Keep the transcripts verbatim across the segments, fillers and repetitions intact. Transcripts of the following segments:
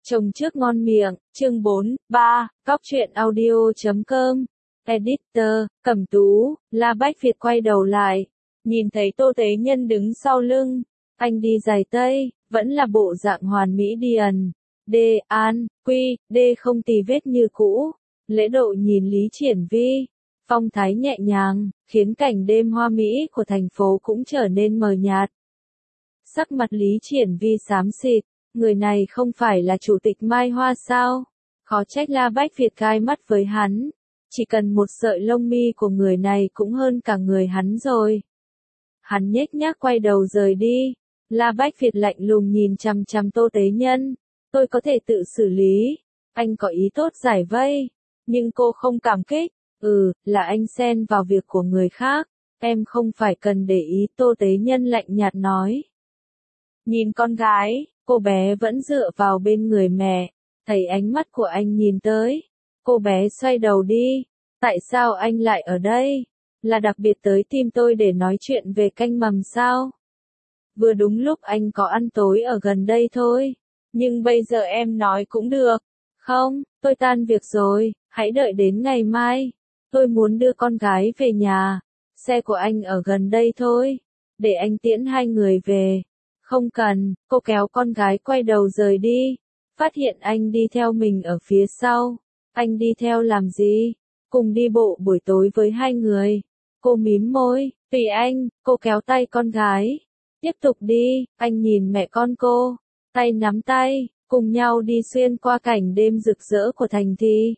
Chồng trước ngon miệng, chương bốn, ba, cóc truyện audio chấm com. Editor, Cẩm Tú, La Bách Việt quay đầu lại, nhìn thấy Tô Tế Nhân đứng sau lưng, anh đi giày tây, vẫn là bộ dạng hoàn mỹ điền, đê, an, quy, đê không tì vết như cũ, lễ độ nhìn Lý Triển Vi, phong thái nhẹ nhàng, khiến cảnh đêm hoa mỹ của thành phố cũng trở nên mờ nhạt. Sắc mặt Lý Triển Vi xám xịt, người này không phải là chủ tịch Mai Hoa sao? Khó trách La Bách Việt cai mắt với hắn. Chỉ cần một sợi lông mi của người này cũng hơn cả người hắn rồi. Hắn nhếch nhác quay đầu rời đi. La Bách Việt lạnh lùng nhìn chằm chằm Tô Tế Nhân. Tôi có thể tự xử lý. Anh có ý tốt giải vây. Nhưng cô không cảm kích. Ừ, là anh xen vào việc của người khác. Em không phải cần để ý. Tô Tế Nhân lạnh nhạt nói. Nhìn con gái, cô bé vẫn dựa vào bên người mẹ. Thấy ánh mắt của anh nhìn tới. Cô bé xoay đầu đi. Tại sao anh lại ở đây? Là đặc biệt tới tìm tôi để nói chuyện về canh mầm sao? Vừa đúng lúc anh có ăn tối ở gần đây thôi. Nhưng bây giờ em nói cũng được. Không, tôi tan việc rồi, hãy đợi đến ngày mai. Tôi muốn đưa con gái về nhà. Xe của anh ở gần đây thôi. Để anh tiễn hai người về. Không cần, cô kéo con gái quay đầu rời đi. Phát hiện anh đi theo mình ở phía sau. Anh đi theo làm gì? Cùng đi bộ buổi tối với hai người. Cô mím môi, tùy anh, cô kéo tay con gái. Tiếp tục đi, anh nhìn mẹ con cô. Tay nắm tay, cùng nhau đi xuyên qua cảnh đêm rực rỡ của thành thị.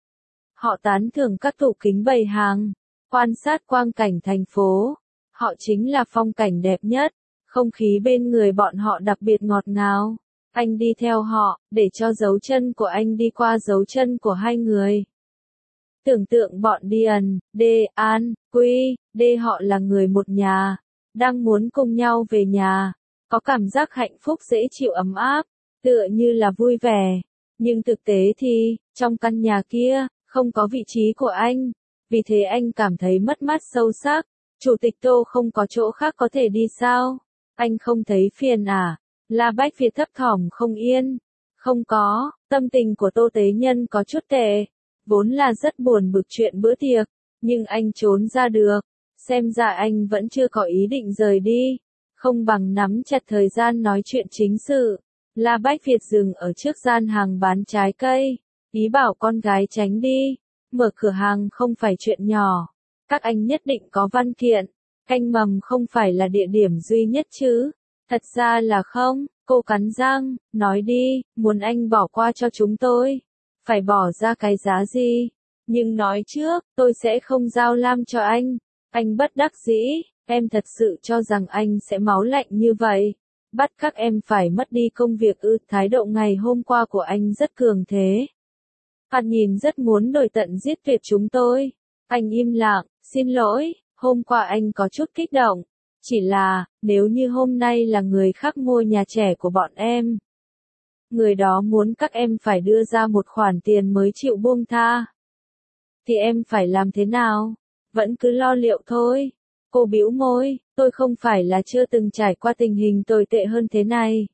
Họ tán thưởng các tủ kính bày hàng. Quan sát quang cảnh thành phố. Họ chính là phong cảnh đẹp nhất. Không khí bên người bọn họ đặc biệt ngọt ngào. Anh đi theo họ, để cho dấu chân của anh đi qua dấu chân của hai người. Tưởng tượng bọn Điền, Đê, An, Quy, Đê họ là người một nhà, đang muốn cùng nhau về nhà, có cảm giác hạnh phúc dễ chịu ấm áp, tựa như là vui vẻ. Nhưng thực tế thì, trong căn nhà kia, không có vị trí của anh, vì thế anh cảm thấy mất mát sâu sắc. Chủ tịch Tô không có chỗ khác có thể đi sao? Anh không thấy phiền à? La Bách Việt thấp thỏm không yên. Không có, tâm tình của Tô Tế Nhân có chút tệ. Vốn là rất buồn bực chuyện bữa tiệc, nhưng anh trốn ra được. Xem ra anh vẫn chưa có ý định rời đi. Không bằng nắm chặt thời gian nói chuyện chính sự. La Bách Việt dừng ở trước gian hàng bán trái cây. Ý bảo con gái tránh đi. Mở cửa hàng không phải chuyện nhỏ. Các anh nhất định có văn kiện. Canh mầm không phải là địa điểm duy nhất chứ. Thật ra là không, cô cắn răng, nói đi, muốn anh bỏ qua cho chúng tôi. Phải bỏ ra cái giá gì? Nhưng nói trước, tôi sẽ không giao lam cho anh. Anh bất đắc dĩ, em thật sự cho rằng anh sẽ máu lạnh như vậy. Bắt các em phải mất đi công việc ư? Thái độ ngày hôm qua của anh rất cường thế. Hắn nhìn rất muốn đổi tận giết tuyệt chúng tôi. Anh im lặng, xin lỗi, hôm qua anh có chút kích động. Chỉ là, nếu như hôm nay là người khác mua nhà trẻ của bọn em. Người đó muốn các em phải đưa ra một khoản tiền mới chịu buông tha. Thì em phải làm thế nào? Vẫn cứ lo liệu thôi. Cô bĩu môi, tôi không phải là chưa từng trải qua tình hình tồi tệ hơn thế này.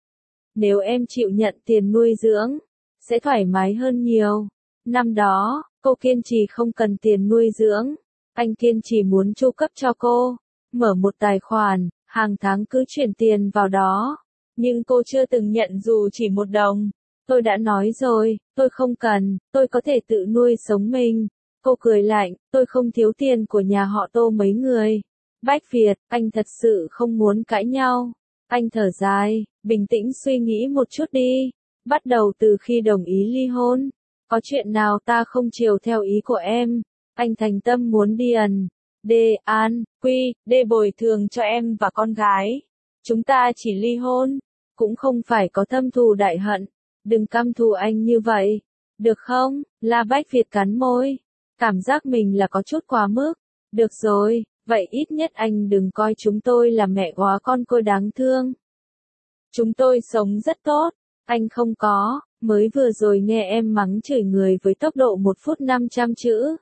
Nếu em chịu nhận tiền nuôi dưỡng, sẽ thoải mái hơn nhiều. Năm đó, cô kiên trì không cần tiền nuôi dưỡng. Anh kiên trì muốn chu cấp cho cô. Mở một tài khoản, hàng tháng cứ chuyển tiền vào đó. Nhưng cô chưa từng nhận dù chỉ một đồng. Tôi đã nói rồi, tôi không cần, tôi có thể tự nuôi sống mình. Cô cười lạnh, tôi không thiếu tiền của nhà họ Tô mấy người. Bách Việt, anh thật sự không muốn cãi nhau. Anh thở dài, bình tĩnh suy nghĩ một chút đi. Bắt đầu từ khi đồng ý ly hôn. Có chuyện nào ta không chiều theo ý của em. Anh thành tâm muốn Điền, Đê, An, Quy, Đê bồi thường cho em và con gái. Chúng ta chỉ ly hôn, cũng không phải có thâm thù đại hận. Đừng căm thù anh như vậy, được không? La Bách Việt cắn môi, cảm giác mình là có chút quá mức. Được rồi, vậy ít nhất anh đừng coi chúng tôi là mẹ góa con côi đáng thương. Chúng tôi sống rất tốt, anh không có, mới vừa rồi nghe em mắng chửi người với tốc độ một phút năm trăm chữ.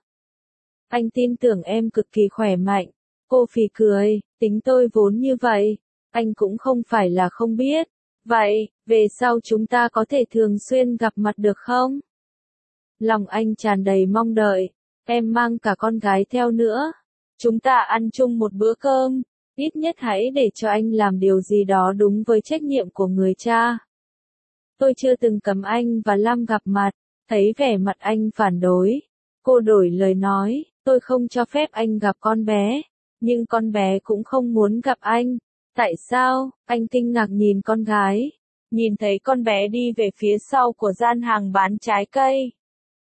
Anh tin tưởng em cực kỳ khỏe mạnh. Cô phì cười, tính tôi vốn như vậy. Anh cũng không phải là không biết. Vậy, Về sau chúng ta có thể thường xuyên gặp mặt được không? Lòng anh tràn đầy mong đợi. Em mang cả con gái theo nữa. Chúng ta ăn chung một bữa cơm. Ít nhất hãy để cho anh làm điều gì đó đúng với trách nhiệm của người cha. Tôi chưa từng cấm anh và Lam gặp mặt. Thấy vẻ mặt anh phản đối. Cô đổi lời nói, tôi không cho phép anh gặp con bé. Nhưng con bé cũng không muốn gặp anh. Tại sao? Anh kinh ngạc nhìn con gái. Nhìn thấy con bé đi về phía sau của gian hàng bán trái cây.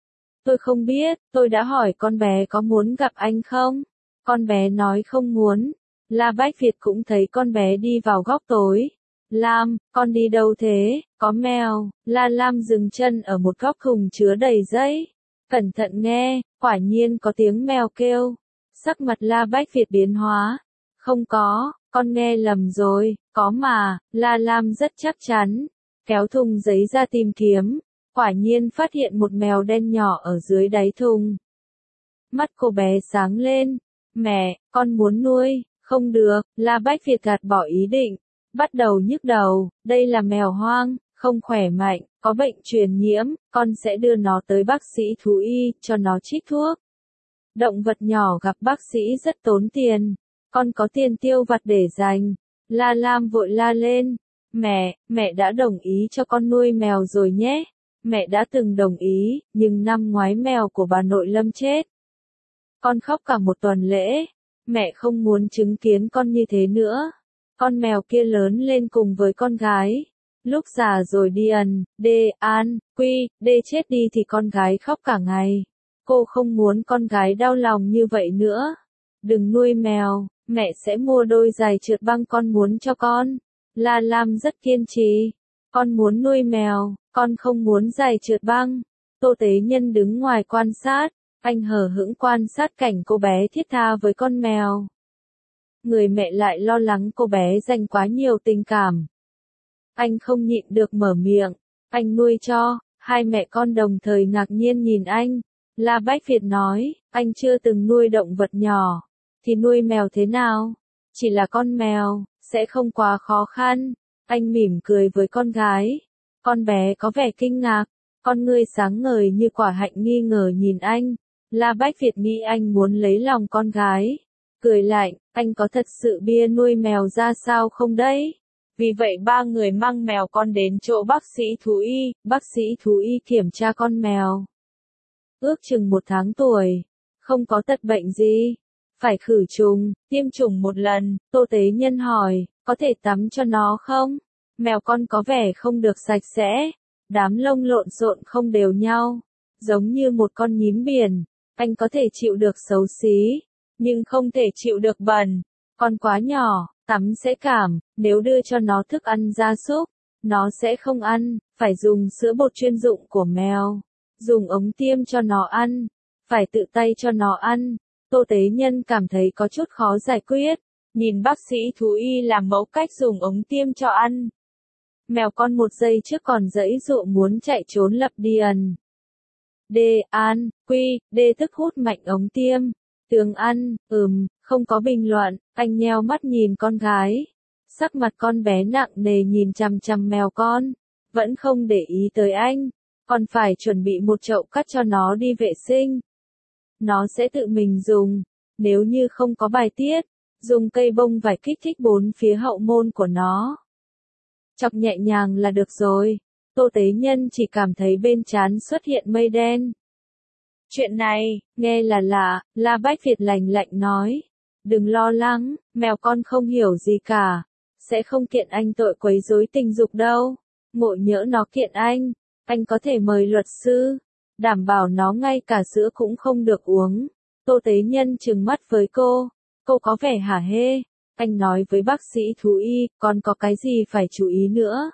Tôi không biết, tôi đã hỏi con bé có muốn gặp anh không? Con bé nói không muốn. La Bách Việt cũng thấy con bé đi vào góc tối. Lam, con đi đâu thế? Có mèo. La Lam dừng chân ở một góc thùng chứa đầy giấy. Cẩn thận nghe, quả nhiên có tiếng mèo kêu. Sắc mặt La Bách Việt biến hóa. Không có, con nghe lầm rồi, có mà. La Lam rất chắc chắn. Kéo thùng giấy ra tìm kiếm. Quả nhiên phát hiện một mèo đen nhỏ ở dưới đáy thùng. Mắt cô bé sáng lên. Mẹ, con muốn nuôi. Không được, La Bách Việt gạt bỏ ý định. Bắt đầu nhức đầu, đây là mèo hoang, không khỏe mạnh, có bệnh truyền nhiễm, con sẽ đưa nó tới bác sĩ thú y, cho nó trích thuốc. Động vật nhỏ gặp bác sĩ rất tốn tiền, con có tiền tiêu vặt để dành. La Lam vội la lên, mẹ, mẹ đã đồng ý cho con nuôi mèo rồi nhé. Mẹ đã từng đồng ý, nhưng năm ngoái mèo của bà nội Lâm chết. Con khóc cả một tuần lễ, mẹ không muốn chứng kiến con như thế nữa. Con mèo kia lớn lên cùng với con gái. Lúc già rồi đi ẩn, đê, an, quy, đê chết đi thì con gái khóc cả ngày. Cô không muốn con gái đau lòng như vậy nữa. Đừng nuôi mèo, mẹ sẽ mua đôi giày trượt băng con muốn cho con. La Lam rất kiên trì. Con muốn nuôi mèo, con không muốn giày trượt băng. Tô Tế Nhân đứng ngoài quan sát. Anh hờ hững quan sát cảnh cô bé thiết tha với con mèo. Người mẹ lại lo lắng cô bé dành quá nhiều tình cảm. Anh không nhịn được mở miệng. Anh nuôi cho. Hai mẹ con đồng thời ngạc nhiên nhìn anh. La Bách Việt nói, anh chưa từng nuôi động vật nhỏ. Thì nuôi mèo thế nào? Chỉ là con mèo, sẽ không quá khó khăn. Anh mỉm cười với con gái. Con bé có vẻ kinh ngạc. Con ngươi sáng ngời như quả hạnh nghi ngờ nhìn anh. La Bách Việt nghĩ anh muốn lấy lòng con gái. Cười lạnh, anh có thật sự bia nuôi mèo ra sao không đấy? Vì vậy ba người mang mèo con đến chỗ bác sĩ thú y, bác sĩ thú y kiểm tra con mèo. Ước chừng một tháng tuổi, không có tật bệnh gì. Phải khử trùng, tiêm chủng một lần. Tô Tế Nhân hỏi, có thể tắm cho nó không? Mèo con có vẻ không được sạch sẽ. Đám lông lộn xộn không đều nhau. Giống như một con nhím biển. Anh có thể chịu được xấu xí, nhưng không thể chịu được bẩn. Con quá nhỏ, tắm sẽ cảm. Nếu đưa cho nó thức ăn gia súc, nó sẽ không ăn. Phải dùng sữa bột chuyên dụng của mèo. Dùng ống tiêm cho nó ăn. Phải tự tay cho nó ăn. Tô Tế Nhân cảm thấy có chút khó giải quyết. Nhìn bác sĩ thú y làm mẫu cách dùng ống tiêm cho ăn. Mèo con một giây trước còn giãy giụa muốn chạy trốn lập đi ẩn. Đê, an, quy, đê tức hút mạnh ống tiêm. Tướng ăn, ừm, không có bình luận. Anh nheo mắt nhìn con gái. Sắc mặt con bé nặng nề nhìn chằm chằm mèo con. Vẫn không để ý tới anh. Còn phải chuẩn bị một chậu cắt cho nó đi vệ sinh. Nó sẽ tự mình dùng. Nếu như không có bài tiết, dùng cây bông vải kích thích bốn phía hậu môn của nó. Chọc nhẹ nhàng là được rồi. Tô Tế Nhân chỉ cảm thấy bên trán xuất hiện mây đen. Chuyện này, nghe là lạ, La Bách Việt lạnh lạnh nói. Đừng lo lắng, mèo con không hiểu gì cả. Sẽ không kiện anh tội quấy rối tình dục đâu. Ngộ nhỡ nó kiện anh, anh có thể mời luật sư. Đảm bảo nó ngay cả sữa cũng không được uống. Tô Tế Nhân trừng mắt với cô. Cô có vẻ hả hê. Anh nói với bác sĩ thú y, còn có cái gì phải chú ý nữa?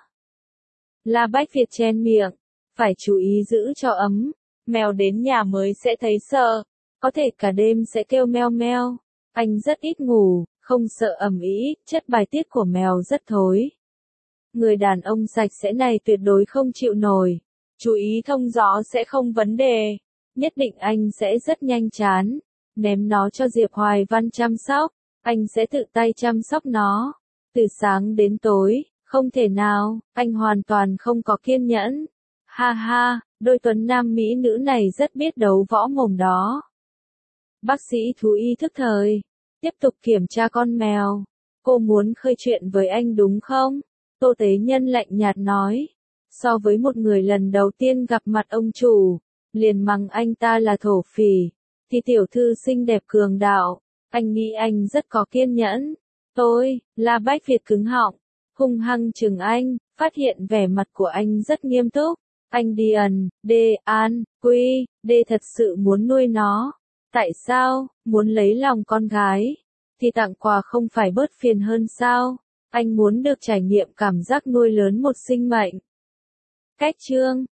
La Bách Việt chen miệng. Phải chú ý giữ cho ấm. Mèo đến nhà mới sẽ thấy sợ. Có thể cả đêm sẽ kêu meo meo. Anh rất ít ngủ, không sợ ầm ĩ, chất bài tiết của mèo rất thối. Người đàn ông sạch sẽ này tuyệt đối không chịu nổi. Chú ý thông gió sẽ không vấn đề. Nhất định anh sẽ rất nhanh chán. Ném nó cho Diệp Hoài Văn chăm sóc. Anh sẽ tự tay chăm sóc nó. Từ sáng đến tối, Không thể nào, anh hoàn toàn không có kiên nhẫn. Ha ha, đôi tuấn nam mỹ nữ này rất biết đấu võ mồm đó. Bác sĩ thú y thức thời. Tiếp tục kiểm tra con mèo. Cô muốn khơi chuyện với anh đúng không? Tô Tế Nhân lạnh nhạt nói. So với một người lần đầu tiên gặp mặt ông chủ, liền mắng anh ta là thổ phỉ, thì tiểu thư xinh đẹp cường đạo, anh nghĩ anh rất có kiên nhẫn. Tôi, La Bách Việt cứng họng, hung hăng chừng anh, phát hiện vẻ mặt của anh rất nghiêm túc. Anh Điền, Đê, An, Quy, Đê thật sự muốn nuôi nó. Tại sao, muốn lấy lòng con gái, thì tặng quà không phải bớt phiền hơn sao? Anh muốn được trải nghiệm cảm giác nuôi lớn một sinh mệnh. Cách chương